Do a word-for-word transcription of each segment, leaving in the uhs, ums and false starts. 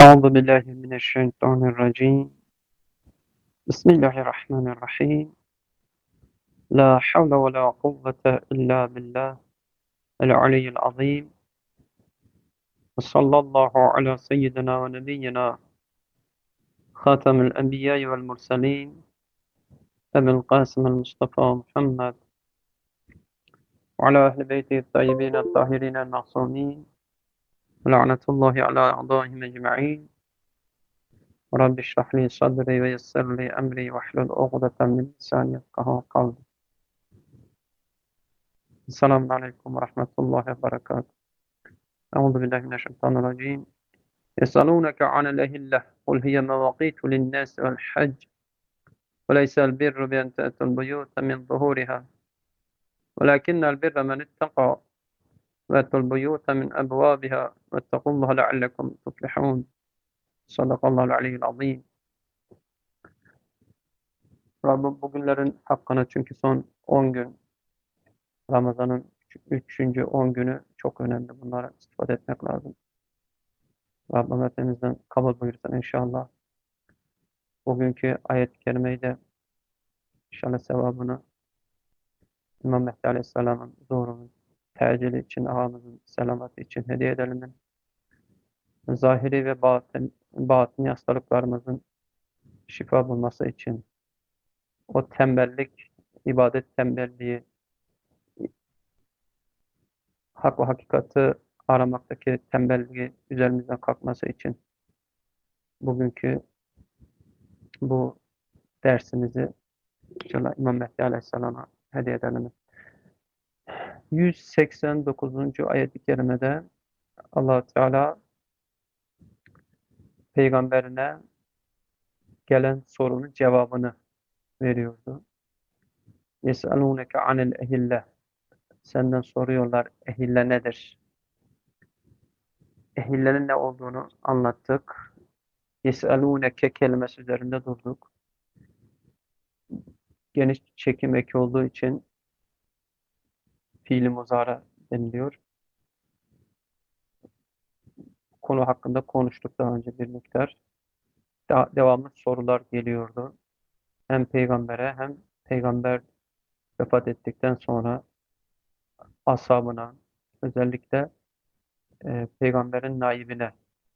أعوذ بالله من الشيطان الرجيم بسم الله الرحمن الرحيم لا حول ولا قوة إلا بالله العلي العظيم وصلى الله على سيدنا ونبينا خاتم الأنبياء والمرسلين أبي القاسم المصطفى محمد وعلى أهل بيته الطيبين الطاهرين المعصومين ولعنة الله على أعدائهم أجمعين رب اشرح لي صدري ويسر لي أمري واحلل عقدة من لساني يفقهوا قولي. Selamun Aleyküm ve Rahmetullahi ve Berekatuhu. Euzu billahi mineşşeytanirracim. Yesalûneke anel ehilleh. Kul hiye mevâkîtu linnâsi vel hac. Ve leysel birru bi en te'tul buyûte min zuhûriha. Velâkinnel birre men ittekâ ve etul buyûte min ebvâbiha. Vettequllaha leallekum tuflihûn. Sadakallahul aliyyil azîm. Rabbim bugünlerin hakkını, çünkü son on gün Ramazan'ın üçüncü on günü çok önemli. Bunlara istifade etmek lazım. Rabbim hepimizden kabul buyursun inşallah. Bugünkü ayet-i kerimeyi de inşallah sevabını İmam Mehdi Aleyhisselam'ın zuhurunun tecili için, ağamızın selamatı için hediye edelim. Zahiri ve batın, batini hastalıklarımızın şifa bulması için, o tembellik, ibadet tembelliği, hak ve hakikati aramaktaki tembelliği üzerimizden kalkması için bugünkü bu dersimizi inşallah İmam Mehdi Aleyhisselam'a hediye edelim. yüz seksen dokuzuncu ayet-i kerimede Allah Teala peygamberine gelen sorunun cevabını veriyordu. Yes'alûneke anil ehille. Senden soruyorlar, ehille nedir? Ehillenin ne olduğunu anlattık. Yes'alûneke kelimesi üzerinde durduk. Geniş çekim eki olduğu için fiil-i muzara deniliyor. Konu hakkında konuştuk daha önce bir miktar. Da devamlı sorular geliyordu. Hem peygambere hem peygamber vefat ettikten sonra ashabına, özellikle e, peygamberin naibine.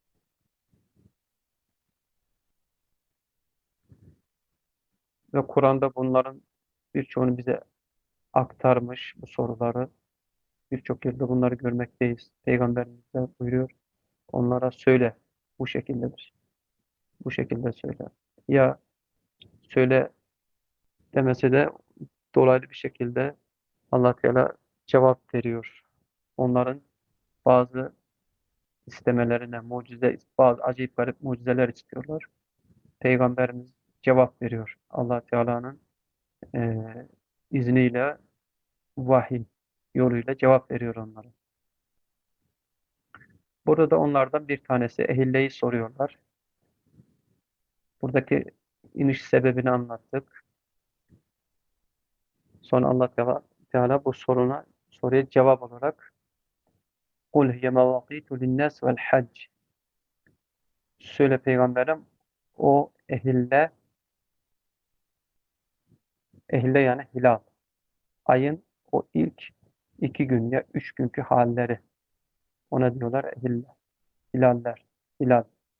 Ve Kur'an'da bunların birçoğunu bize aktarmış, bu soruları. Birçok yerde bunları görmekteyiz. Peygamberimiz de buyuruyor, onlara söyle, bu şekildedir. Bu şekilde söyle. Ya söyle demese de dolaylı bir şekilde Allah Teala cevap veriyor. Onların bazı istemelerine, mucize, bazı acayip garip mucizeler istiyorlar. Peygamberimiz cevap veriyor. Allah Teala'nın e, izniyle, vahiy yoluyla cevap veriyor onlara. Burada onlardan bir tanesi Ehille'yi soruyorlar. Buradaki iniş sebebini anlattık. Sonra Allah Teala, Teala bu soruna soruya cevap olarak قُلْ هِيَ مَوَاقِيتُ لِلنَّاسِ وَالْحَجِّ. Söyle peygamberim, o ehille, ehille yani hilal, ayın o ilk iki gün ya üç günkü halleri, ona diyorlar ehille, hilaller, hilal.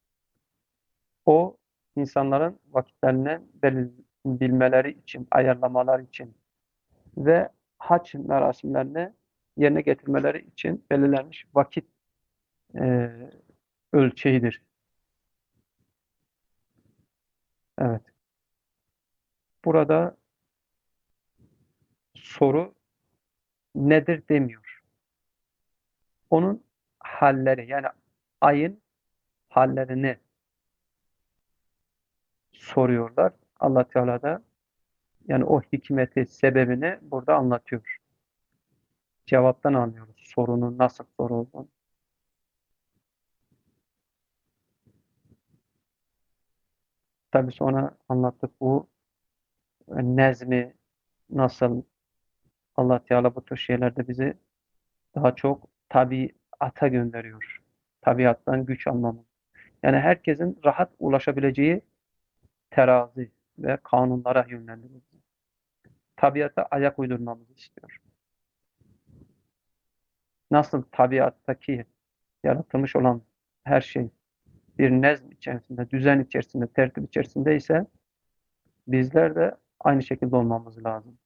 O insanların vakitlerini bilmeleri için, ayarlamaları için ve hac merasimlerini yerine getirmeleri için belirlenmiş vakit e, ölçeğidir. Evet. Burada soru nedir demiyor. Onun halleri, yani ayın hallerini soruyorlar. Allah Teala da yani o hikmeti, sebebini burada anlatıyor. Cevaptan anlıyoruz sorunun nasıl soru olduğunu. Tabii sonra anlattık bu nezmi nasıl Allah Teala bu tür şeylerde bizi daha çok tabiata gönderiyor. Tabiattan güç almamız. Yani herkesin rahat ulaşabileceği terazi ve kanunlara yönlendiriyor. Tabiata ayak uydurmamızı istiyor. Nasıl tabiattaki yaratılmış olan her şey bir nezm içerisinde, düzen içerisinde, tertip içerisinde ise bizler de aynı şekilde olmamız lazım.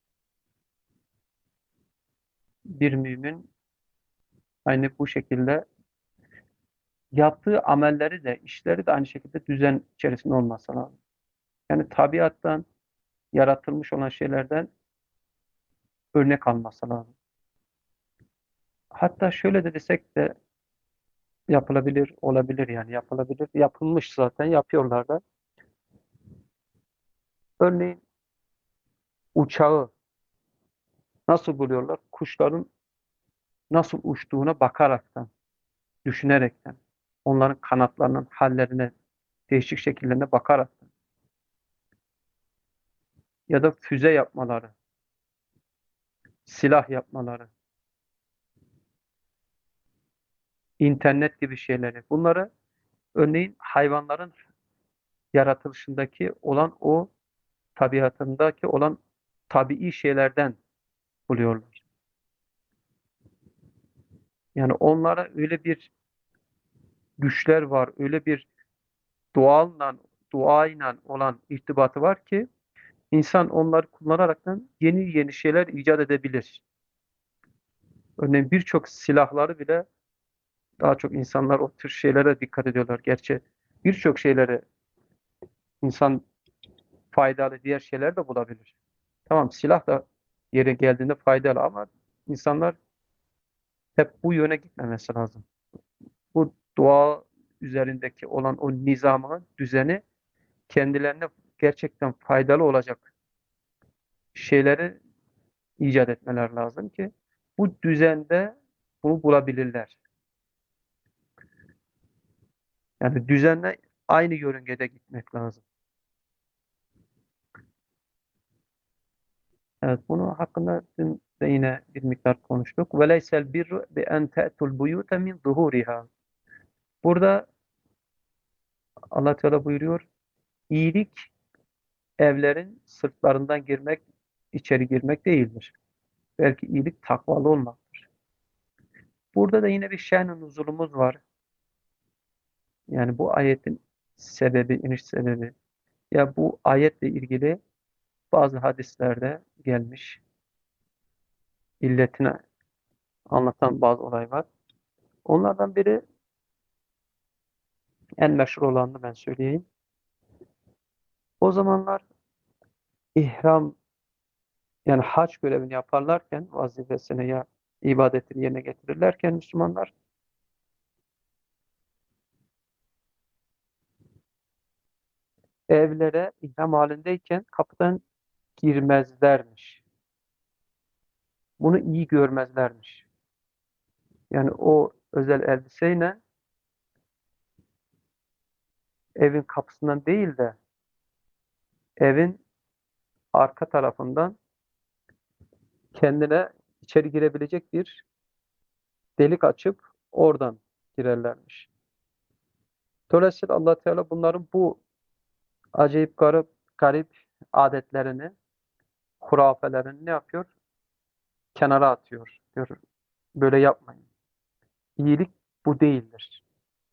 Bir mümin aynı bu şekilde yaptığı amelleri de, işleri de aynı şekilde düzen içerisinde olması lazım. Yani tabiattan, yaratılmış olan şeylerden örnek alması lazım. Hatta şöyle de desek de yapılabilir, olabilir yani yapılabilir. Yapılmış zaten, yapıyorlar da. Örneğin uçağı nasıl buluyorlar? Kuşların nasıl uçtuğuna bakaraktan, düşünerekten, onların kanatlarının hallerine, değişik şekillerine bakaraktan ya da füze yapmaları, silah yapmaları, internet gibi şeyleri. Bunları örneğin hayvanların yaratılışındaki olan o tabiatındaki olan tabii şeylerden buluyorlar. Yani onlara öyle bir güçler var, öyle bir doğalla, doğayla olan irtibatı var ki insan onları kullanaraktan yeni yeni şeyler icat edebilir. Örneğin birçok silahları bile daha çok insanlar o tür şeylere dikkat ediyorlar. Gerçi birçok şeyleri insan faydalı diğer şeyler de bulabilir. Tamam silah da yeri geldiğinde faydalı ama insanlar hep bu yöne gitmemesi lazım. Bu doğa üzerindeki olan o nizamı, düzeni kendilerine gerçekten faydalı olacak şeyleri icat etmeler lazım ki bu düzende bunu bulabilirler. Yani düzenle aynı yörüngede gitmek lazım. Evet, bunu hakkında dün de yine bir miktar konuştuk. وَلَيْسَ الْبِرُّ بِاَنْ تَأْتُوا الْبُيُوتَ مِنْ ظُهُورِهَا. Burada Allah Teala buyuruyor, iyilik evlerin sırtlarından girmek, içeri girmek değildir. Belki iyilik takvalı olmaktır. Burada da yine bir şen-i nuzulumuz var. Yani bu ayetin sebebi, iniş sebebi. Ya bu ayetle ilgili bazı hadislerde gelmiş, illetini anlatan bazı olay var. Onlardan biri en meşhur olanını ben söyleyeyim. O zamanlar ihram yani hac görevini yaparlarken vazifesini ya ibadetini yerine getirirlerken Müslümanlar evlere ihram halindeyken kapıdan girmezlermiş. Bunu iyi görmezlermiş. Yani o özel elbiseyle evin kapısından değil de evin arka tarafından kendine içeri girebilecek bir delik açıp oradan girerlermiş. Dolayısıyla Allah Teala bunların bu acayip garip garip adetlerini, hurafelerini ne yapıyor? Kenara atıyor. Diyor, böyle yapmayın. İyilik bu değildir.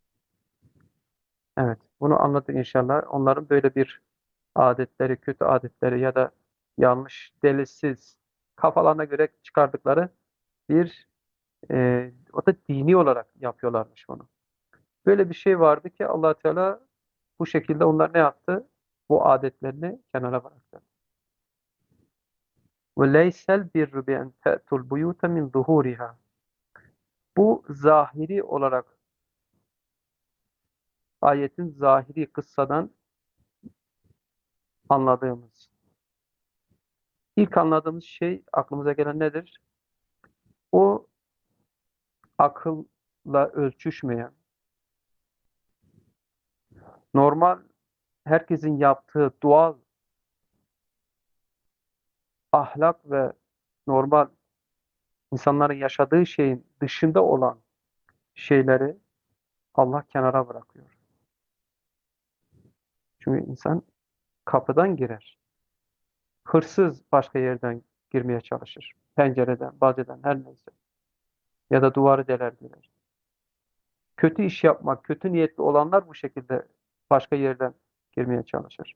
Evet, bunu anladık inşallah. Onların böyle bir adetleri, kötü adetleri ya da yanlış, delilsiz, kafalarına göre çıkardıkları bir e, o da dini olarak yapıyorlarmış bunu. Böyle bir şey vardı ki Allah Teala bu şekilde onlar ne yaptı? Bu adetlerini kenara bıraktı. Ve leysel birru bi en te'tul buyuta min zuhuriha. Bu zahiri olarak ayetin zahiri kıssadan anladığımız. İlk anladığımız şey aklımıza gelen nedir? O akılla ölçüşmeyen, normal herkesin yaptığı doğal ahlak ve normal insanların yaşadığı şeyin dışında olan şeyleri Allah kenara bırakıyor. Çünkü insan kapıdan girer. Hırsız başka yerden girmeye çalışır. Pencereden, bacadan her neyse. Ya da duvarı deler girer. Kötü iş yapmak, kötü niyetli olanlar bu şekilde başka yerden girmeye çalışır.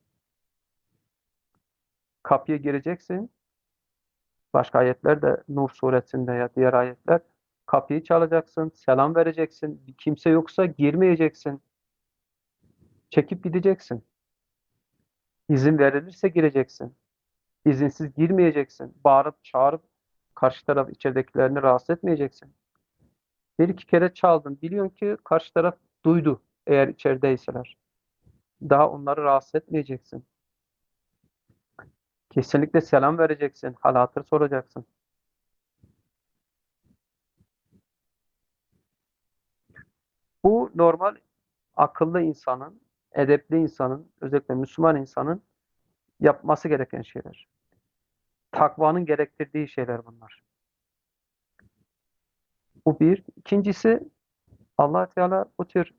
Kapıya gireceksin. Başka ayetler de Nur suresinde ya diğer ayetler kapıyı çalacaksın, selam vereceksin. Bir kimse yoksa girmeyeceksin. Çekip gideceksin. İzin verilirse gireceksin. İzinsiz girmeyeceksin. Bağırıp çağırıp karşı taraf içeridekilerini rahatsız etmeyeceksin. Bir iki kere çaldın. Biliyorsun ki karşı taraf duydu eğer içerideyseler. Daha onları rahatsız etmeyeceksin. Kesinlikle selam vereceksin. Hal hatır soracaksın. Bu normal akıllı insanın, edepli insanın, özellikle Müslüman insanın yapması gereken şeyler. Takvanın gerektirdiği şeyler bunlar. Bu bir. İkincisi Allah Teala bu tür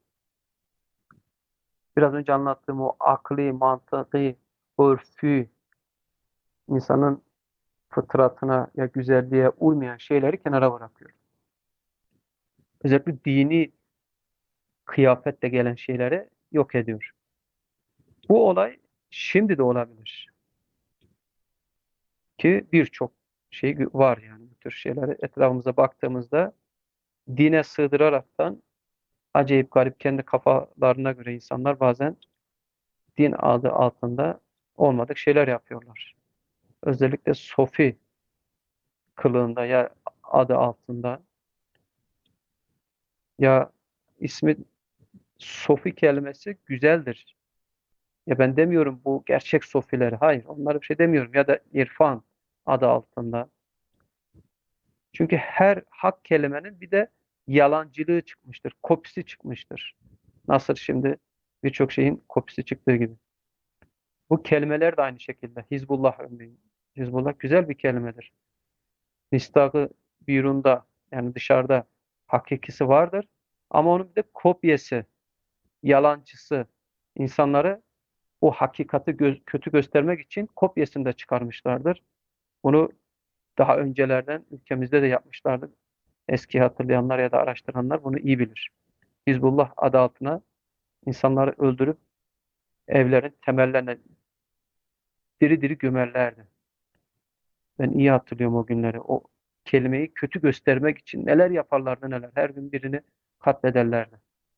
biraz önce anlattığım o akli, mantıki, örfü, insanın fıtratına ya güzelliğe uymayan şeyleri kenara bırakıyor. Özellikle dini kıyafetle gelen şeyleri yok ediyor. Bu olay şimdi de olabilir. Ki birçok şey var yani bu tür şeyleri etrafımıza baktığımızda dine sığdıraraktan acayip garip kendi kafalarına göre insanlar bazen din adı altında olmadık şeyler yapıyorlar. Özellikle Sofi kılığında ya adı altında ya ismi Sofi kelimesi güzeldir. Ya ben demiyorum bu gerçek Sofiler. Hayır, onlara bir şey demiyorum. Ya da irfan adı altında. Çünkü her hak kelimenin bir de yalancılığı çıkmıştır. Kopisi çıkmıştır. Nasıl şimdi birçok şeyin kopisi çıktığı gibi. Bu kelimeler de aynı şekilde. Hizbullah örneğin. Hizbullah güzel bir kelimedir. Nistakı birunda yani dışarıda hakikisi vardır. Ama onun bir de kopyası, yalancısı insanları o hakikati gö- kötü göstermek için kopyasını da çıkarmışlardır. Bunu daha öncelerden ülkemizde de yapmışlardı. Eski hatırlayanlar ya da araştıranlar bunu iyi bilir. Hizbullah adı altına insanları öldürüp evlerin temellerine diri diri gömerlerdi. Ben iyi hatırlıyorum o günleri. O kelimeyi kötü göstermek için neler yaparlardı neler. Her gün birini katlederlerdi.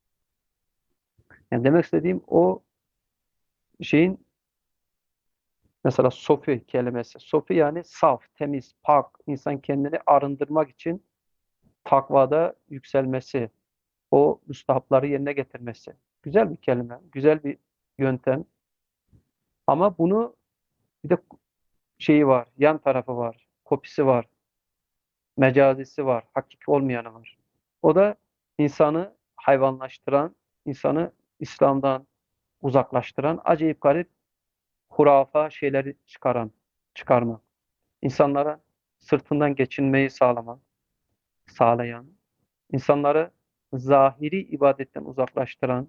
Yani demek istediğim o şeyin mesela sofi kelimesi. Sofi yani saf, temiz, pak, insan kendini arındırmak için takvada yükselmesi, o müstahapları yerine getirmesi. Güzel bir kelime, güzel bir yöntem. Ama bunu bir de şeyi var, yan tarafı var, kopisi var, mecazisi var, hakiki olmayanı var. O da insanı hayvanlaştıran, insanı İslam'dan uzaklaştıran, acayip garip hurafa şeyleri çıkaran, çıkarma. İnsanlara sırtından geçinmeyi sağlamak, sağlayan, insanları zahiri ibadetten uzaklaştıran,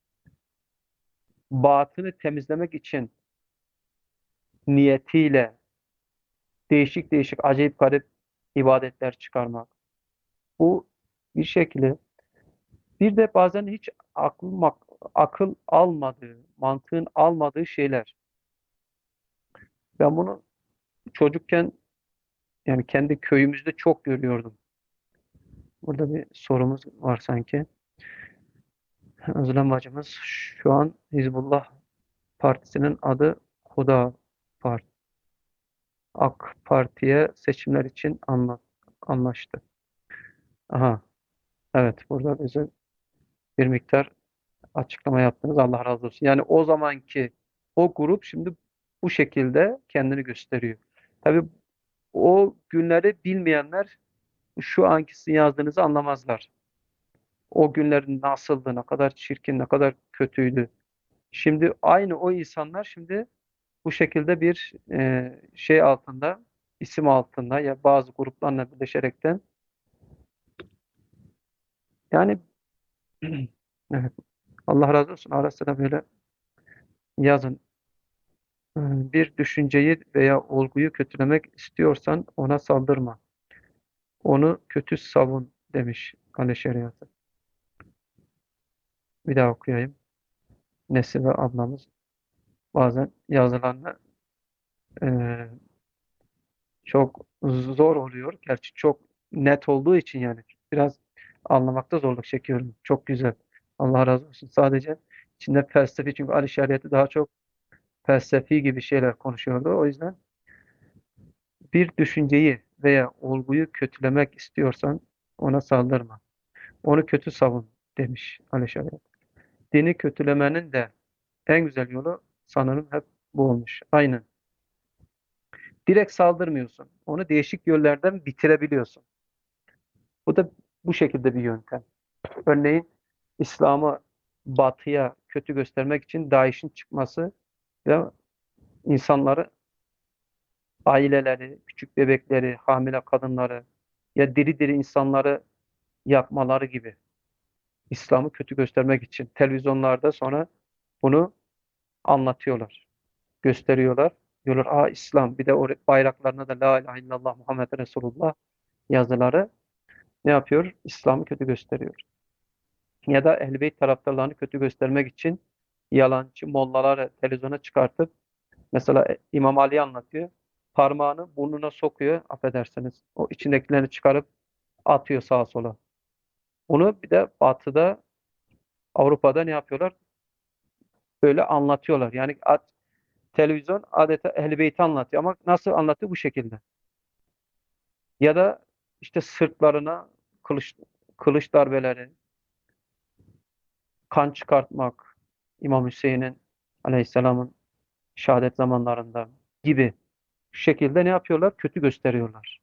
batını temizlemek için niyetiyle değişik değişik acayip garip ibadetler çıkarmak. Bu bir şekli. Bir de bazen hiç akıl, mak- akıl almadığı, mantığın almadığı şeyler. Ben bunu çocukken yani kendi köyümüzde çok görüyordum. Burada bir sorumuz var sanki. Özlem bacımız şu an Hizbullah Partisi'nin adı Huda Parti. AK Parti'ye seçimler için anla, anlaştı. Aha, evet burada bize bir miktar açıklama yaptınız. Allah razı olsun. Yani o zamanki o grup şimdi bu şekilde kendini gösteriyor. Tabii o günleri bilmeyenler şu anki sizin yazdığınızı anlamazlar. O günlerin nasıldı, ne kadar çirkin, ne kadar kötüydü. Şimdi aynı o insanlar şimdi bu şekilde bir e, şey altında, isim altında ya bazı gruplarla birleşerekten yani evet, Allah razı olsun. Ara sıra böyle Yazın. Ee, Bir düşünceyi veya olguyu kötülemek istiyorsan ona saldırma. Onu kötü savun demiş Ali Şeriatı. Bir daha okuyayım. Nesibe ablamız bazen yazılarını e, çok zor oluyor. Gerçi çok net olduğu için yani biraz anlamakta zorluk çekiyorum. Çok güzel. Allah razı olsun. Sadece içinde felsefi, çünkü Ali Şeriatı daha çok felsefi gibi şeyler konuşuyordu. O yüzden bir düşünceyi veya olguyu kötülemek istiyorsan ona saldırma. Onu kötü savun demiş Ali Şeriat. Dini kötülemenin de en güzel yolu sanırım hep bu olmuş. Aynen. Direkt saldırmıyorsun. Onu değişik yollardan bitirebiliyorsun. Bu da bu şekilde bir yöntem. Örneğin İslam'ı batıya kötü göstermek için DAEŞ'in çıkması ve insanları, aileleri, küçük bebekleri, hamile kadınları ya diri diri insanları yakmaları gibi, İslam'ı kötü göstermek için televizyonlarda sonra bunu anlatıyorlar, gösteriyorlar. Diyorlar, aa İslam. Bir de o bayraklarına da La ilahe illallah Muhammed Resulullah yazıları ne yapıyor? İslam'ı kötü gösteriyor. Ya da Ehl-i Beyt taraftarlarını kötü göstermek için yalancı mollaları televizyona çıkartıp, mesela İmam Ali anlatıyor. Parmağını burnuna sokuyor, affedersiniz. O içindekilerini çıkarıp atıyor sağa sola. Onu bir de Batı'da, Avrupa'da ne yapıyorlar? Böyle anlatıyorlar. Yani at- televizyon adeta Ehl-i Beyt'i anlatıyor ama nasıl anlatıyor? Bu şekilde. Ya da işte sırtlarına kılıç, kılıç darbeleri, kan çıkartmak, İmam Hüseyin'in Aleyhisselam'ın şehadet zamanlarında gibi şekilde ne yapıyorlar? Kötü gösteriyorlar.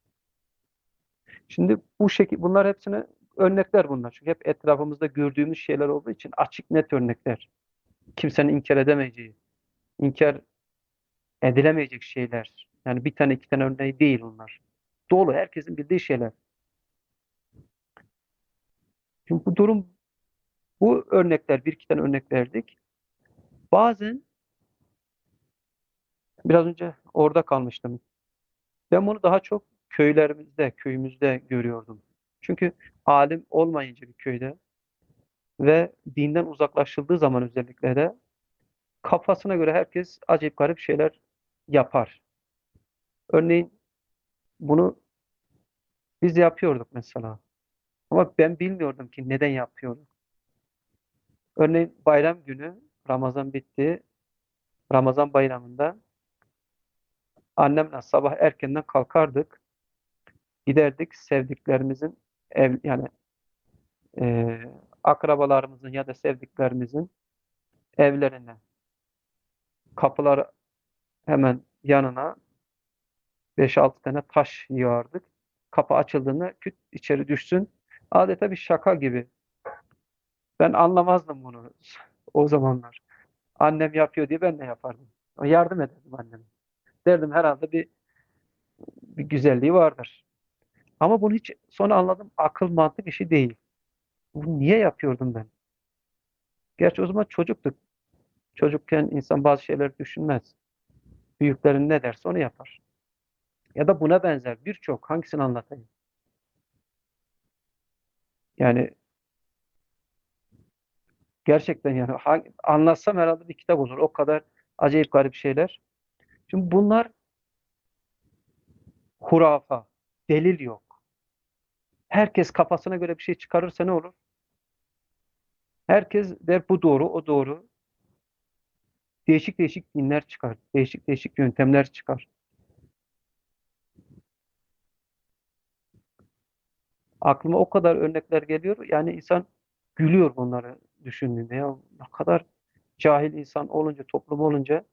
Şimdi bu şekil, bunlar hepsine örnekler bunlar. Çünkü hep etrafımızda gördüğümüz şeyler olduğu için açık net örnekler. Kimsenin inkar edemeyeceği, inkar edilemeyecek şeyler. Yani bir tane iki tane örneği değil onlar. Dolu, herkesin bildiği şeyler. Şimdi bu durum, bu örnekler, bir iki tane örnek verdik. Bazen biraz önce orada kalmıştım. Ben bunu daha çok köylerimizde, köyümüzde görüyordum. Çünkü alim olmayınca bir köyde ve dinden uzaklaşıldığı zaman özellikle de kafasına göre herkes acayip garip şeyler yapar. Örneğin bunu biz yapıyorduk mesela. Ama ben bilmiyordum ki neden yapıyorduk. Örneğin bayram günü, Ramazan bitti. Ramazan bayramında annemle sabah erkenden kalkardık. Giderdik sevdiklerimizin ev, yani e, akrabalarımızın ya da sevdiklerimizin evlerine, kapılar hemen yanına beş altı tane taş yığardık. Kapı açıldığında küt içeri düşsün. Adeta bir şaka gibi. Ben anlamazdım bunu o zamanlar. Annem yapıyor diye ben de yapardım. Yardım ederdim anneme. Derdim herhalde bir, bir güzelliği vardır. Ama bunu hiç sonra anladım. Akıl mantık işi değil. Bunu niye yapıyordum ben? Gerçi o zaman çocuktuk. Çocukken insan bazı şeyler düşünmez. Büyüklerin ne derse onu yapar. Ya da buna benzer birçok, hangisini anlatayım? Yani gerçekten yani ha- anlatsam herhalde bir kitap olur. O kadar acayip garip şeyler. Şimdi bunlar hurafa, delil yok. Herkes kafasına göre bir şey çıkarırsa ne olur? Herkes der bu doğru, o doğru. Değişik değişik dinler çıkar. Değişik değişik yöntemler çıkar. Aklıma o kadar örnekler geliyor. Yani insan gülüyor bunları düşündüğünde. Ya ne kadar cahil insan olunca, toplum olunca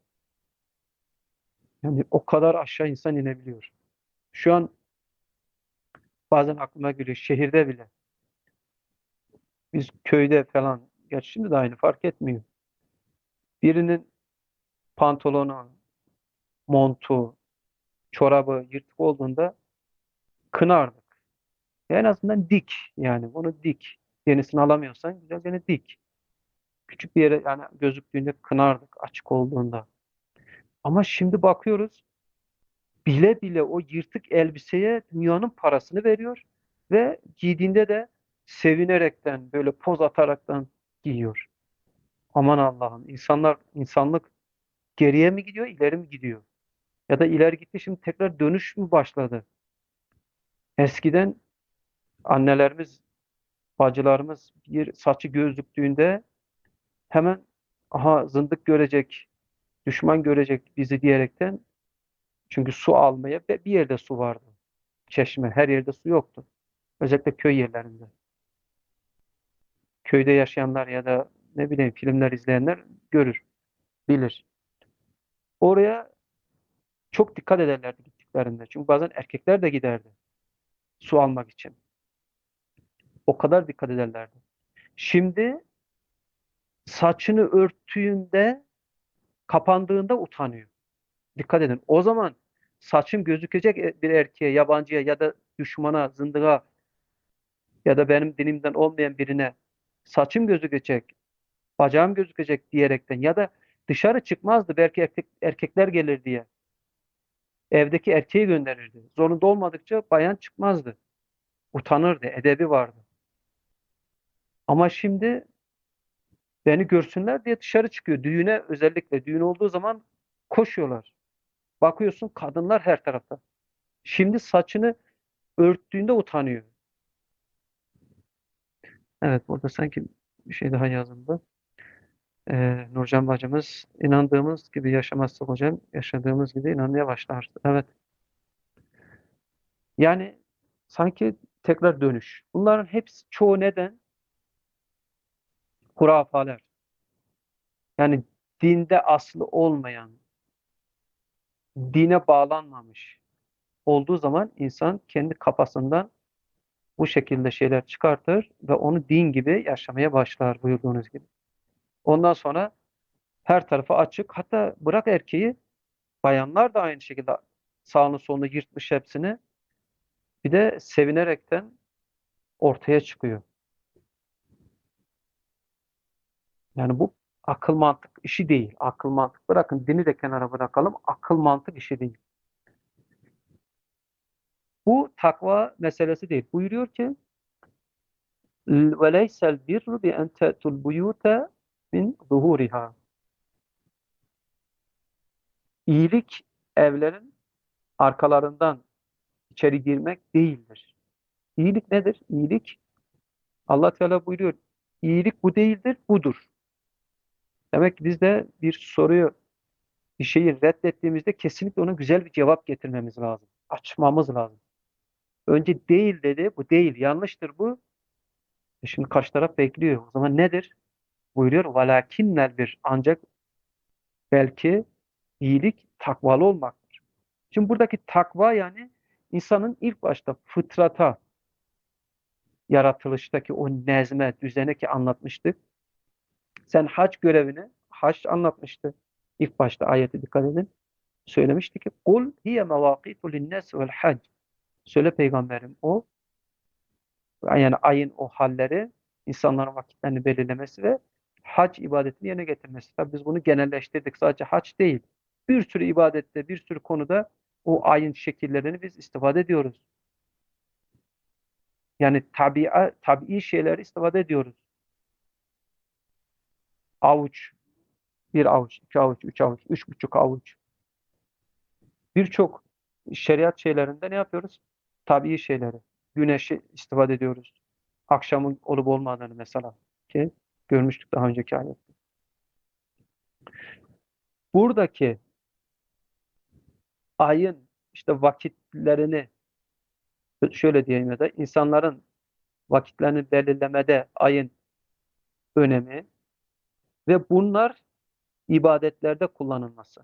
yani o kadar aşağı insan inebiliyor. Şu an bazen aklıma geliyor, şehirde bile. Biz köyde falan, gerçi şimdi de aynı, fark etmiyor. Birinin pantolonu, montu, çorabı yırtık olduğunda kınardık. En azından dik, yani bunu dik. Yenisini alamıyorsan güzel gene dik. Küçük bir yere yani gözüktüğünde kınardık açık olduğunda. Ama şimdi bakıyoruz bile bile o yırtık elbiseye dünyanın parasını veriyor ve giydiğinde de sevinerekten böyle poz ataraktan giyiyor. Aman Allah'ım, insanlar insanlık geriye mi gidiyor, ileri mi gidiyor? Ya da ileri gitti, şimdi tekrar dönüş mü başladı? Eskiden annelerimiz, bacılarımız bir saçı gözüktüğünde hemen aha zındık görecek, düşman görecek bizi diyerekten, çünkü su almaya ve bir yerde su vardı. Çeşme, her yerde su yoktu. Özellikle köy yerlerinde. Köyde yaşayanlar ya da ne bileyim filmler izleyenler görür, bilir. Oraya çok dikkat ederlerdi gittiklerinde. Çünkü bazen erkekler de giderdi su almak için. O kadar dikkat ederlerdi. Şimdi saçını örttüğünde, kapandığında utanıyor. Dikkat edin. O zaman saçım gözükecek bir erkeğe, yabancıya ya da düşmana, zındığa ya da benim dinimden olmayan birine saçım gözükecek, bacağım gözükecek diyerekten ya da dışarı çıkmazdı, belki erkek, erkekler gelir diye. Evdeki erkeği gönderirdi. Zorunda olmadıkça bayan çıkmazdı. Utanırdı, edebi vardı. Ama şimdi beni görsünler diye dışarı çıkıyor. Düğüne, özellikle düğün olduğu zaman koşuyorlar. Bakıyorsun kadınlar her tarafta. Şimdi saçını örttüğünde utanıyor. Evet, burada sanki bir şey daha yazıldı. Ee, Nurcan bacımız, inandığımız gibi yaşamazsak hocam, yaşadığımız gibi inanmaya başlar. Evet. Yani sanki tekrar dönüş. Bunların hepsi, çoğu neden? Hurafeler. Yani dinde aslı olmayan, dine bağlanmamış olduğu zaman insan kendi kafasından bu şekilde şeyler çıkartır ve onu din gibi yaşamaya başlar, buyurduğunuz gibi. Ondan sonra her tarafa açık. Hatta bırak erkeği, bayanlar da aynı şekilde sağını solunu yırtmış hepsini. Bir de sevinerekten ortaya çıkıyor. Yani bu akıl mantık işi değil. Akıl mantık bırakın, dini de kenara bırakalım. Akıl mantık işi değil. Bu takva meselesi değil. Buyuruyor ki وَلَيْسَ الْبِرُّ بِاَنْ تَأْتُوا الْبُيُوتَ مِنْ ظُهُورِهَا. İyilik evlerin arkalarından içeri girmek değildir. İyilik nedir? İyilik, Allah Teala buyuruyor, İyilik bu değildir, budur. Demek ki biz de bir soruyu, bir şeyi reddettiğimizde kesinlikle ona güzel bir cevap getirmemiz lazım. Açmamız lazım. Önce değil dedi, bu değil, yanlıştır bu. E şimdi karşı taraf bekliyor. O zaman nedir? Buyuruyor, وَلَاكِنَّ bir ancak belki iyilik takvalı olmaktır. Şimdi buradaki takva, yani insanın ilk başta fıtrata, yaratılıştaki o nezme, düzene ki anlatmıştık. Sen hac görevini, hac anlatmıştı. İlk başta ayete dikkat edin. Söylemişti ki kul hiye mevakitu linnes vel hac. Söyle peygamberim, o yani ayın o halleri, insanların vakitlerini belirlemesi ve hac ibadetini yerine getirmesi. Tabii biz bunu genelleştirdik. Sadece hac değil. Bir sürü ibadette, bir sürü konuda o ayın şekillerini biz istifade ediyoruz. Yani tabi'a, tabii şeyleri istifade ediyoruz. Avuç, bir avuç, iki avuç, üç avuç, üç buçuk avuç. Birçok şeriat şeylerinde ne yapıyoruz? Tabii şeyleri. Güneşi istifade ediyoruz. Akşamın olup olmadığını mesela, ki görmüştük daha önceki ayette. Buradaki ayın işte vakitlerini, şöyle diyeyim, ya da insanların vakitlerini belirlemede ayın önemi ve bunlar ibadetlerde kullanılması.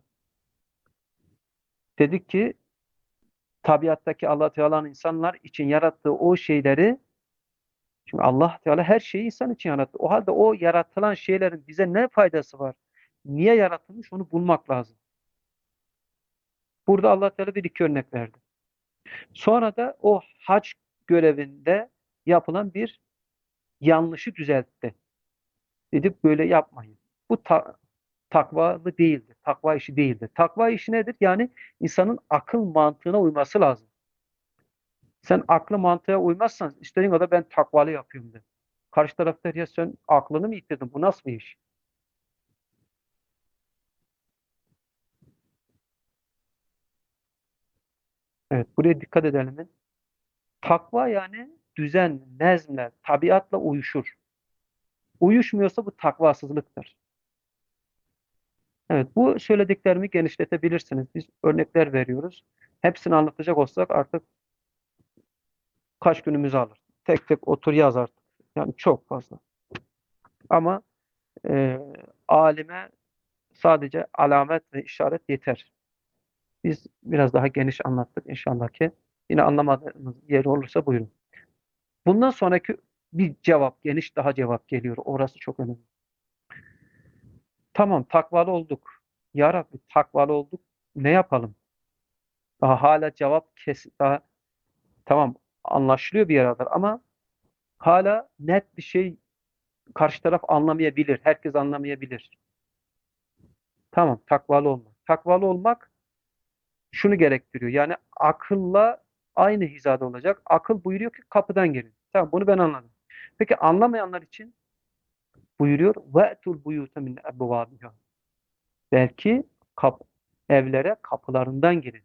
Dedik ki tabiattaki Allah Teala'nın insanlar için yarattığı o şeyleri, çünkü Allah Teala her şeyi insan için yarattı. O halde o yaratılan şeylerin bize ne faydası var? Niye yaratılmış? Onu bulmak lazım. Burada Allah Teala bir iki örnek verdi. Sonra da o hac görevinde yapılan bir yanlışı düzeltti. Edip böyle yapmayın. Bu ta takvalı değildir. Takva işi değildir. Takva işi nedir? Yani insanın akıl mantığına uyması lazım. Sen aklı mantığa uymazsan istediğin kadar ben takvalı yapıyorum de. Karşı tarafta ya sen aklını mı yitirdin? Bu nasıl bir iş? Evet, buraya dikkat edelim. Takva yani düzen, nezmle, tabiatla uyuşur. Uyuşmuyorsa bu takvasızlıktır. Evet, bu söylediklerimi genişletebilirsiniz. Biz örnekler veriyoruz. Hepsini anlatacak olsak artık kaç günümüzü alır. Tek tek otur yaz artık. Yani çok fazla. Ama e, alime sadece alamet ve işaret yeter. Biz biraz daha geniş anlattık inşallah ki. Yine anlamadığınız yer olursa buyurun. Bundan sonraki bir cevap, geniş daha cevap geliyor. Orası çok önemli. Tamam, takvalı olduk. Ya Rabbi, takvalı olduk. Ne yapalım? Daha hala cevap kes, daha tamam anlaşılıyor bir yaradır ama hala net bir şey karşı taraf anlamayabilir. Herkes anlamayabilir. Tamam, takvalı olmak. Takvalı olmak şunu gerektiriyor. Yani akılla aynı hizada olacak. Akıl buyuruyor ki kapıdan girin. Tamam, bunu ben anladım. Peki anlamayanlar için buyuruyor ve'tul buyute min ebvabiha. Belki kap, evlere kapılarından girin.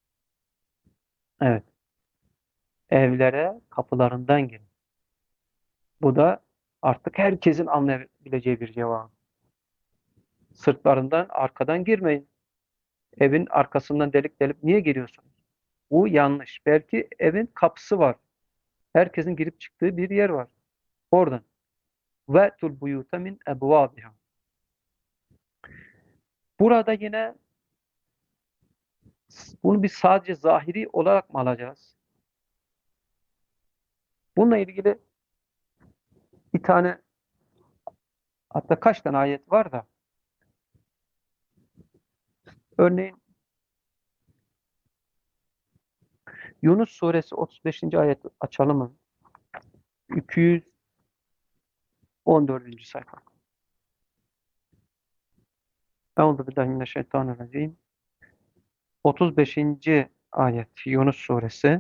Evet, evlere kapılarından girin. Bu da artık herkesin anlayabileceği bir cevap. Sırtlarından, arkadan girmeyin. Evin arkasından delik delip niye giriyorsunuz? Bu yanlış. Belki evin kapısı var. Herkesin girip çıktığı bir yer var. Oradan. Ve'tul buyute min ebvabiha. Burada yine bunu biz sadece zahiri olarak mı alacağız? Bununla ilgili bir tane hatta kaç tane ayet var da örneğin Yunus suresi otuz beşinci ayet açalım mı? iki yüz on dördüncü sayfa. Euzubillahimineşşeytanirracim. otuz beşinci ayet Yunus suresi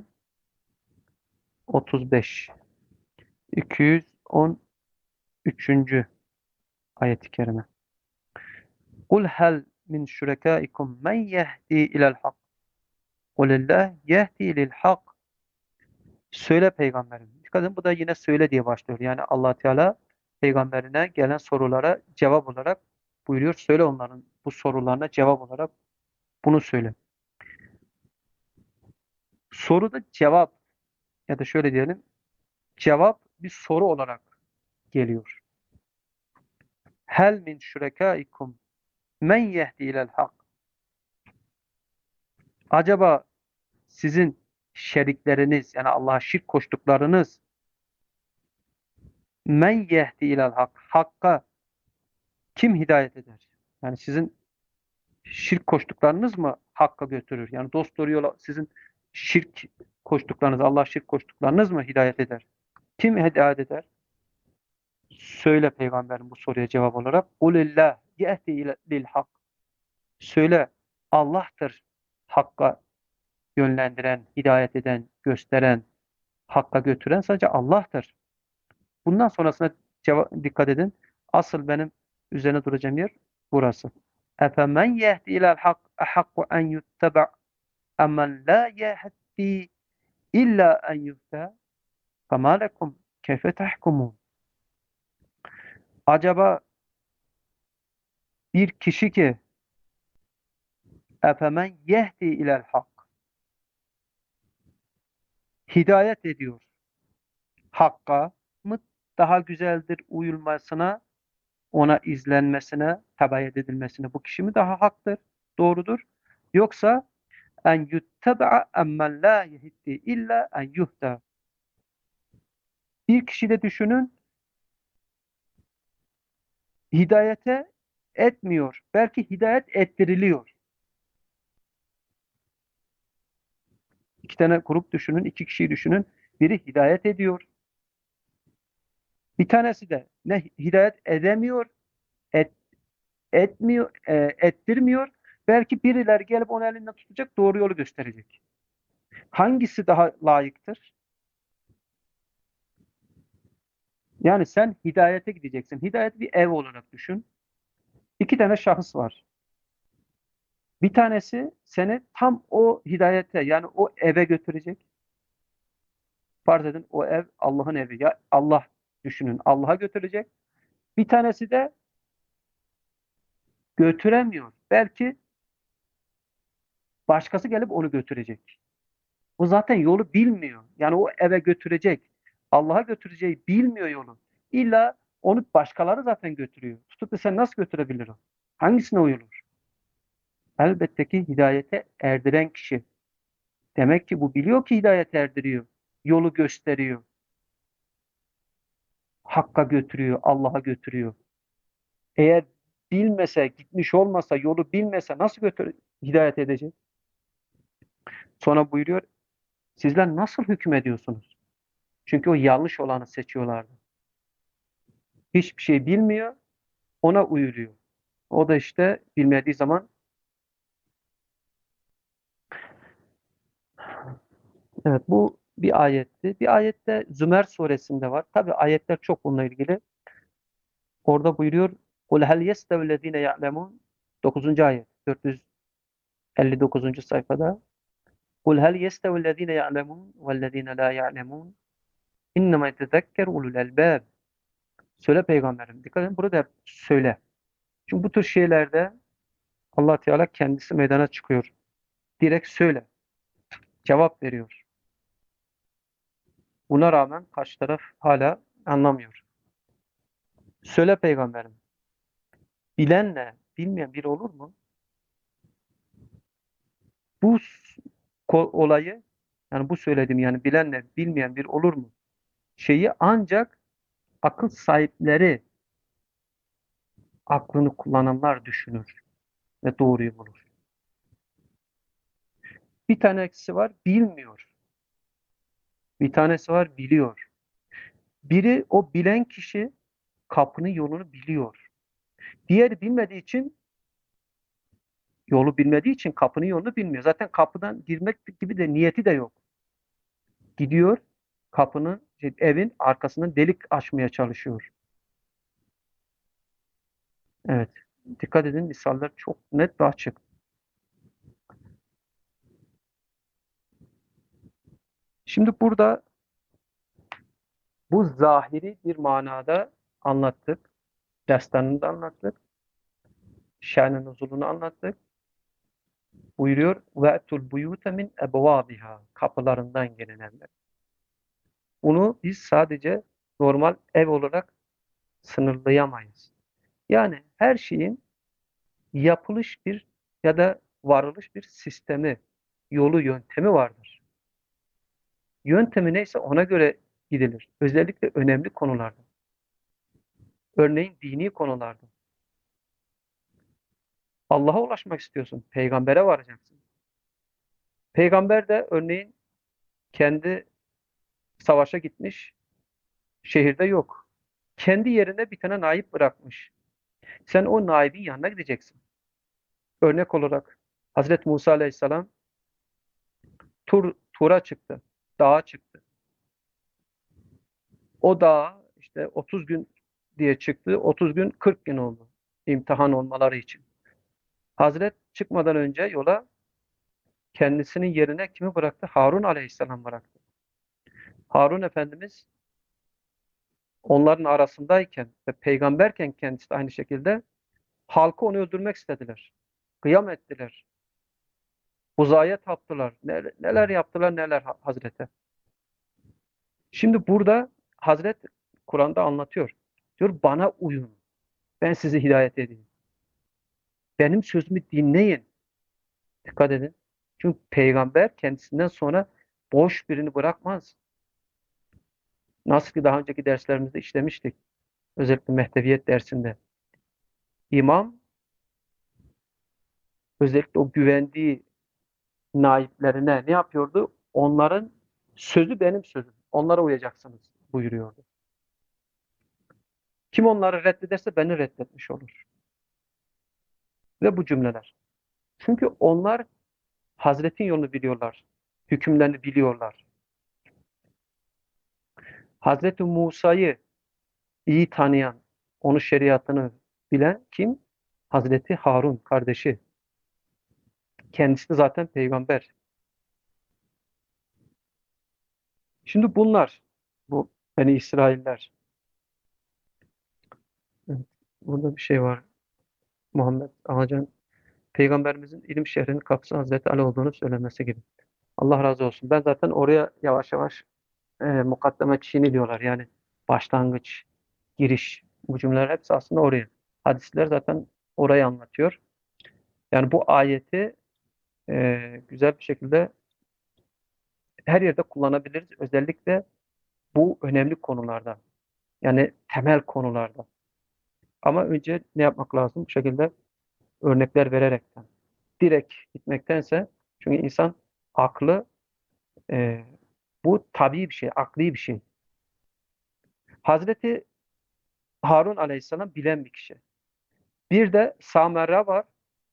otuz beş. iki yüz on üçüncü ayet-i kerime. Kul hel min şurekâikum men yehdi ilel hak. Kulillah yehdi lil hak. Söyle peygamberim. Dikkat edin bu da yine söyle diye başlıyor. Yani Allah Teala peygamberine gelen sorulara cevap olarak buyuruyor. Söyle onların bu sorularına cevap olarak bunu söyle. Soruda cevap ya da şöyle diyelim cevap bir soru olarak geliyor. Hel min şurekâikum men yehdi ilel hak. Acaba sizin şerikleriniz yani Allah'a şirk koştuklarınız men yehdi ilel hak. Hakka kim hidayet eder? Yani sizin şirk koştuklarınız mı hakka götürür? Yani dost doğru yola sizin şirk koştuklarınız, Allah şirk koştuklarınız mı hidayet eder? Kim hidayet eder? Söyle peygamberin bu soruya cevap olarak. Kulillah yehdi lil hak. Söyle Allah'tır hakka yönlendiren, hidayet eden, gösteren, hakka götüren sadece Allah'tır. Bundan sonrasına ceva- dikkat edin. Asıl benim üzerine duracağım yer burası. Efemen yehdi ilel hak ehakku en yutteba emmen la yehdi illa en yuhta fema lekum keyfe tahkumun. Acaba bir kişi ki efemen yehdi ilel hak hidayet ediyor hakka mı daha güzeldir uyulmasına ona izlenmesine, tabiat edilmesine bu kişi mi daha haktır, doğrudur? Yoksa en yuttaba'a emmen la yehdi illa en yuhda. Bir kişi de düşünün hidayete etmiyor. Belki hidayet ettiriliyor. İki tane grup düşünün, iki kişiyi düşünün. Biri hidayet ediyor. Bir tanesi de ne hidayet edemiyor, et, etmiyor, e, ettirmiyor. Belki birileri gelip onu elinden tutacak, doğru yolu gösterecek. Hangisi daha layıktır? Yani sen hidayete gideceksin. Hidayet bir ev olarak düşün. İki tane şahıs var. Bir tanesi seni tam o hidayete, yani o eve götürecek. Farz edin o ev Allah'ın evi. Ya Allah düşünün. Allah'a götürecek. Bir tanesi de götüremiyor. Belki başkası gelip onu götürecek. O zaten yolu bilmiyor. Yani o eve götürecek, Allah'a götüreceği bilmiyor yolu. İlla onu başkaları zaten götürüyor. Tutup da sen nasıl götürebilir o? Hangisine uyulur? Elbette ki hidayete erdiren kişi. Demek ki bu biliyor ki hidayete erdiriyor. Yolu gösteriyor. Hakka götürüyor, Allah'a götürüyor. Eğer bilmese, gitmiş olmasa, yolu bilmese nasıl götür hidayet edecek? Sonra buyuruyor, sizler nasıl hükmediyorsunuz? Çünkü o yanlış olanı seçiyorlardı. Hiçbir şey bilmiyor, ona uyuluyor. O da işte bilmediği zaman, evet, bu bir ayetti. Bir ayette Zümer suresinde var. Tabi ayetler çok bununla ilgili. Orada buyuruyor قُلْ هَلْ يَسْتَوِ الَّذ۪ينَ يَعْلَمُونَ dokuzuncu ayet. dört yüz elli dokuzuncu sayfada. قُلْ هَلْ يَسْتَوِ الَّذ۪ينَ يَعْلَمُونَ وَالَّذ۪ينَ لَا يَعْلَمُونَ اِنَّمَا يَتَذَكَّرُ اُلُوا الْاَلْبَابِ. Söyle peygamberim. Dikkat edin, burada hep söyle. Çünkü bu tür şeylerde Allah Teala kendisi meydana çıkıyor. Direkt söyle. Cevap veriyor. Buna rağmen karşı taraf hala anlamıyor. Söyle peygamberim. Bilenle bilmeyen biri olur mu? Bu olayı, yani bu söylediğim, yani bilenle bilmeyen biri olur mu? Şeyi ancak akıl sahipleri, aklını kullananlar düşünür ve doğruyu bulur. Bir tanesi var bilmiyor. Bir tanesi var biliyor. Biri o bilen kişi kapının yolunu biliyor. Diğeri bilmediği için, yolu bilmediği için kapının yolunu bilmiyor. Zaten kapıdan girmek gibi de niyeti de yok. Gidiyor kapının, şey, evin arkasından delik açmaya çalışıyor. Evet. Dikkat edin, misaller çok net ve açık. Şimdi burada bu zahiri bir manada anlattık. Destanını da anlattık. Şer'in nuzulunu anlattık. Buyuruyor ve'tul buyute min ebvabiha, kapılarından gelen evler. Bunu biz sadece normal ev olarak sınırlayamayız. Yani her şeyin yapılış bir ya da varılış bir sistemi, yolu, yöntemi vardır. Yöntemi neyse ona göre gidilir. Özellikle önemli konularda. Örneğin dini konularda. Allah'a ulaşmak istiyorsun. Peygambere varacaksın. Peygamber de örneğin kendi savaşa gitmiş, şehirde yok. Kendi yerine bir tane naip bırakmış. Sen o naibin yanına gideceksin. Örnek olarak Hazreti Musa Aleyhisselam Tur, Tur'a çıktı. Dağa çıktı. O dağa işte otuz gün diye çıktı. otuz gün kırk gün oldu. İmtihan olmaları için. Hazret çıkmadan önce yola kendisinin yerine kimi bıraktı? Harun Aleyhisselam bıraktı. Harun Efendimiz onların arasındayken ve peygamberken kendisi de aynı şekilde halkı onu öldürmek istediler. Kıyam ettiler. Uzaya taptılar. Neler, neler yaptılar neler Hazrete. Şimdi burada Hazret Kur'an'da anlatıyor. Diyor bana uyun. Ben sizi hidayet edeyim. Benim sözümü dinleyin. Dikkat edin. Çünkü peygamber kendisinden sonra boş birini bırakmaz. Nasıl ki daha önceki derslerimizde işlemiştik. Özellikle Mehdeviyet dersinde. İmam özellikle o güvendiği naiplerine ne yapıyordu? Onların sözü benim sözüm. Onlara uyacaksınız buyuruyordu. Kim onları reddederse beni reddetmiş olur. Ve bu cümleler. Çünkü onlar Hazretin yolunu biliyorlar. Hükümlerini biliyorlar. Hazreti Musa'yı iyi tanıyan, onun şeriatını bilen kim? Hazreti Harun kardeşi. Kendisi de zaten peygamber. Şimdi bunlar, bu Beni İsrailler. Evet, burada bir şey var. Muhammed Ağacan, Peygamberimizin ilim şehrinin kapısı Hazreti Ali olduğunu söylemesi gibi. Allah razı olsun. Ben zaten oraya yavaş yavaş e, mukaddeme kişini diyorlar. Yani başlangıç, giriş. Bu cümleler hepsi aslında oraya. Hadisler zaten orayı anlatıyor. Yani bu ayeti e, güzel bir şekilde her yerde kullanabiliriz. Özellikle bu önemli konularda. Yani temel konularda. Ama önce ne yapmak lazım? Bu şekilde örnekler vererekten. Direkt gitmektense, çünkü insan aklı e, bu tabii bir şey, akli bir şey. Hazreti Harun Aleyhisselam bilen bir kişi. Bir de Samerra var.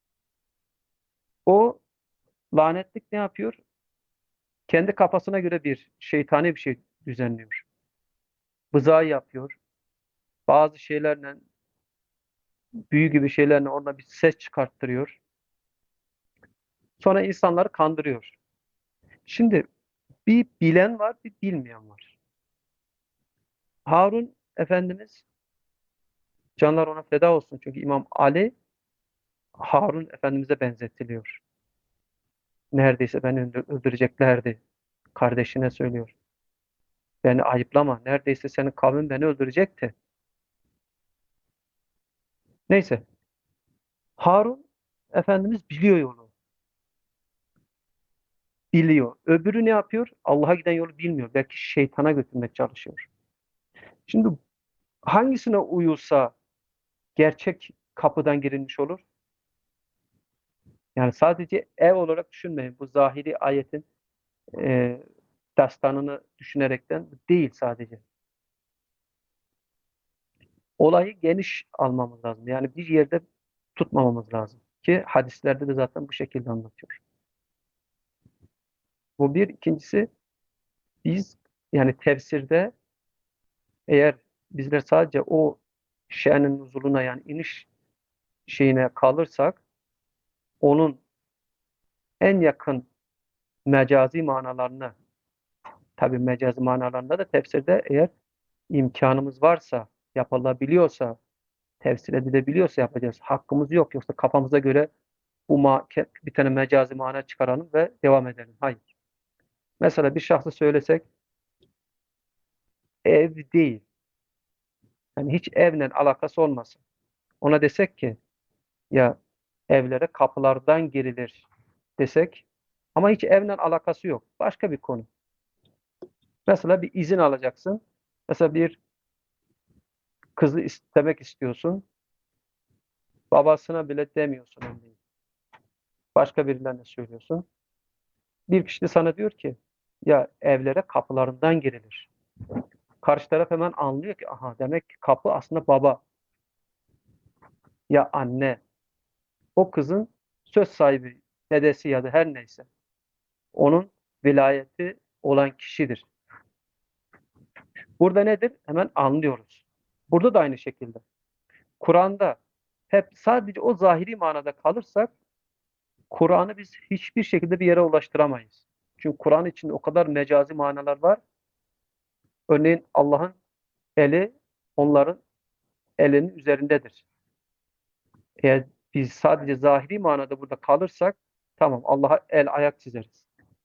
O lanetlik ne yapıyor? Kendi kafasına göre bir şeytani bir şey düzenliyor. Bızağı yapıyor. Bazı şeylerle, büyü gibi şeylerle orada bir ses çıkarttırıyor. Sonra insanları kandırıyor. Şimdi bir bilen var, bir bilmeyen var. Harun Efendimiz, canlar ona feda olsun. Çünkü İmam Ali Harun Efendimiz'e benzetiliyor. Neredeyse beni öldüreceklerdi. Kardeşine söylüyor. Beni ayıplama. Neredeyse senin kavmin beni öldürecekti. Neyse. Harun Efendimiz biliyor yolu. Biliyor. Öbürü ne yapıyor? Allah'a giden yolu bilmiyor. Belki şeytana götürmek çalışıyor. Şimdi hangisine uyulsa gerçek kapıdan girilmiş olur? Yani sadece ev olarak düşünmeyin. Bu zahiri ayetin e, dastanını düşünerekten değil sadece. Olayı geniş almamız lazım. Yani bir yerde tutmamamız lazım. Ki hadislerde de zaten bu şekilde anlatıyor. Bu bir. İkincisi, biz yani tefsirde eğer bizler sadece o şe'nin nuzuluna, yani iniş şeyine kalırsak, onun en yakın mecazi manalarını, tabii mecazi manalarında da tefsirde eğer imkanımız varsa, yapılabiliyorsa, tefsir edilebiliyorsa yapacağız. Hakkımız yok. Yoksa kafamıza göre bu ma bir tane mecazi mana çıkaralım ve devam edelim. Hayır. Mesela bir şahsı söylesek ev değil. Yani hiç evle alakası olmasın. Ona desek ki ya evlere kapılardan girilir desek, ama hiç evle alakası yok. Başka bir konu. Mesela bir izin alacaksın. Mesela bir kızı istemek istiyorsun. Babasına bile demiyorsun örneğin. Başka birilerine söylüyorsun. Bir kişi de sana diyor ki ya evlere kapılarından girilir. Karşı taraf hemen anlıyor ki aha, demek ki kapı aslında baba ya anne. O kızın söz sahibi, dedesi ya da her neyse. Onun vilayeti olan kişidir. Burada nedir? Hemen anlıyoruz. Burada da aynı şekilde. Kur'an'da hep sadece o zahiri manada kalırsak Kur'an'ı biz hiçbir şekilde bir yere ulaştıramayız. Çünkü Kur'an içinde o kadar mecazi manalar var. Örneğin Allah'ın eli onların elinin üzerindedir. Eğer biz sadece zahiri manada burada kalırsak tamam, Allah'a el ayak çizeriz.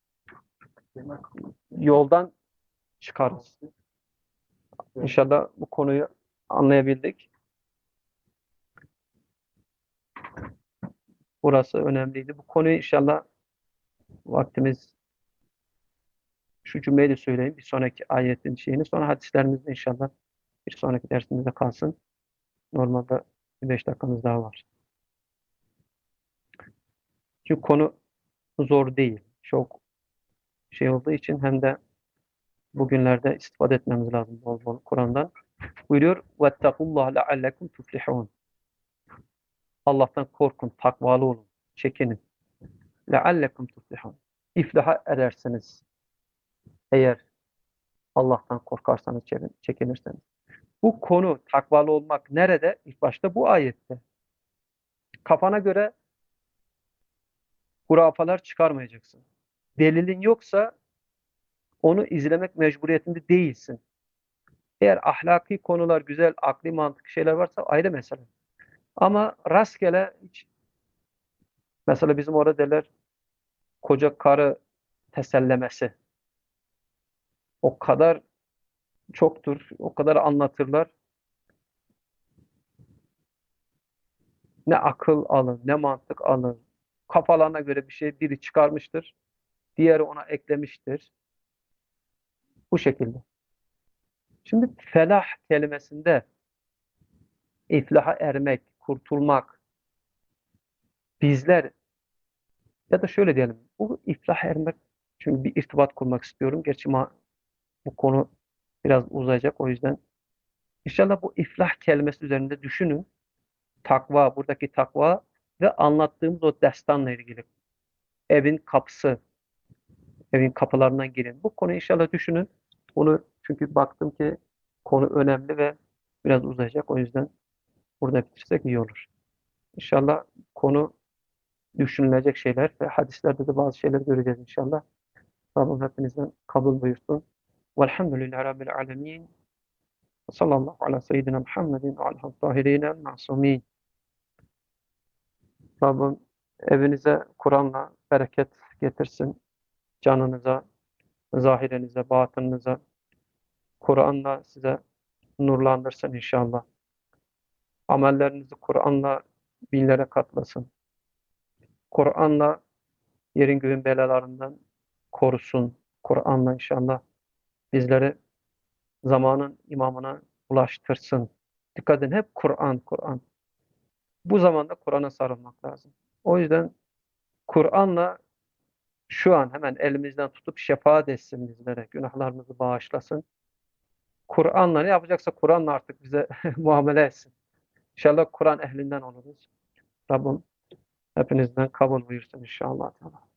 Yoldan çıkarız. İnşallah bu konuyu anlayabildik. Burası önemliydi. Bu konuyu inşallah vaktimiz, şu cümleyi de söyleyeyim. Bir sonraki ayetin şeyini, sonra hadislerimizde inşallah bir sonraki dersimizde kalsın. Normalde beş dakikamız daha var. Çünkü konu zor değil. Çok şey olduğu için hem de bugünlerde istifade etmemiz lazım bol bol Kur'an'dan. Buyuruyor وَاتَّقُوا اللّٰهَ لَعَلَّكُمْ تُفْلِحُونَ. Allah'tan korkun, takvalı olun, çekinin. لَعَلَّكُمْ تُفْلِحُونَ. İflaha edersiniz. Eğer Allah'tan korkarsanız, çekinirseniz. Bu konu takvalı olmak nerede? İlk başta bu ayette. Kafana göre hurafalar çıkarmayacaksın. Delilin yoksa onu izlemek mecburiyetinde değilsin. Eğer ahlaki konular, güzel, akli, mantıklı şeyler varsa ayrı mesele. Ama rastgele hiç, mesela bizim orada derler koca karı tesellemesi. O kadar çoktur, o kadar anlatırlar. Ne akıl alın, ne mantık alın. Kafalarına göre bir şey biri çıkarmıştır, diğeri ona eklemiştir. Bu şekilde. Şimdi felah kelimesinde iflaha ermek, kurtulmak, bizler ya da şöyle diyelim, bu iflaha ermek, çünkü bir irtibat kurmak istiyorum. Gerçi ma, bu konu biraz uzayacak, o yüzden İnşallah bu iflah kelimesi üzerinde düşünün. Takva, buradaki takva ve anlattığımız o destanla ilgili. Evin kapısı, evin kapılarından girin. Bu konuyu inşallah düşünün. Bunu çünkü baktım ki konu önemli ve biraz uzayacak. O yüzden burada bitirsek iyi olur. İnşallah konu düşünülecek şeyler ve hadislerde de bazı şeyler göreceğiz inşallah. Rabbim hepinizden kabul buyursun. Velhamdülillahi Rabbil alemin. Sallallahu ala seyyidina Muhammedin ve aleyhi tahirine masumin. Rabbim evinize Kur'an'la bereket getirsin. Canınıza, zahirinize, batınınıza Kur'an'la size nurlandırsın inşallah. Amellerinizi Kur'an'la binlere katlasın. Kur'an'la yerin göğün belalarından korusun. Kur'an'la inşallah bizleri zamanın imamına ulaştırsın. Dikkat edin, hep Kur'an, Kur'an. Bu zamanda Kur'an'a sarılmak lazım. O yüzden Kur'an'la şu an hemen elimizden tutup şefaat etsin bizlere, günahlarımızı bağışlasın. Kur'an'la ne yapacaksa Kur'an'la artık bize muamele etsin. İnşallah Kur'an ehlinden oluruz. Rabbim hepinizden kabul buyursun inşallah.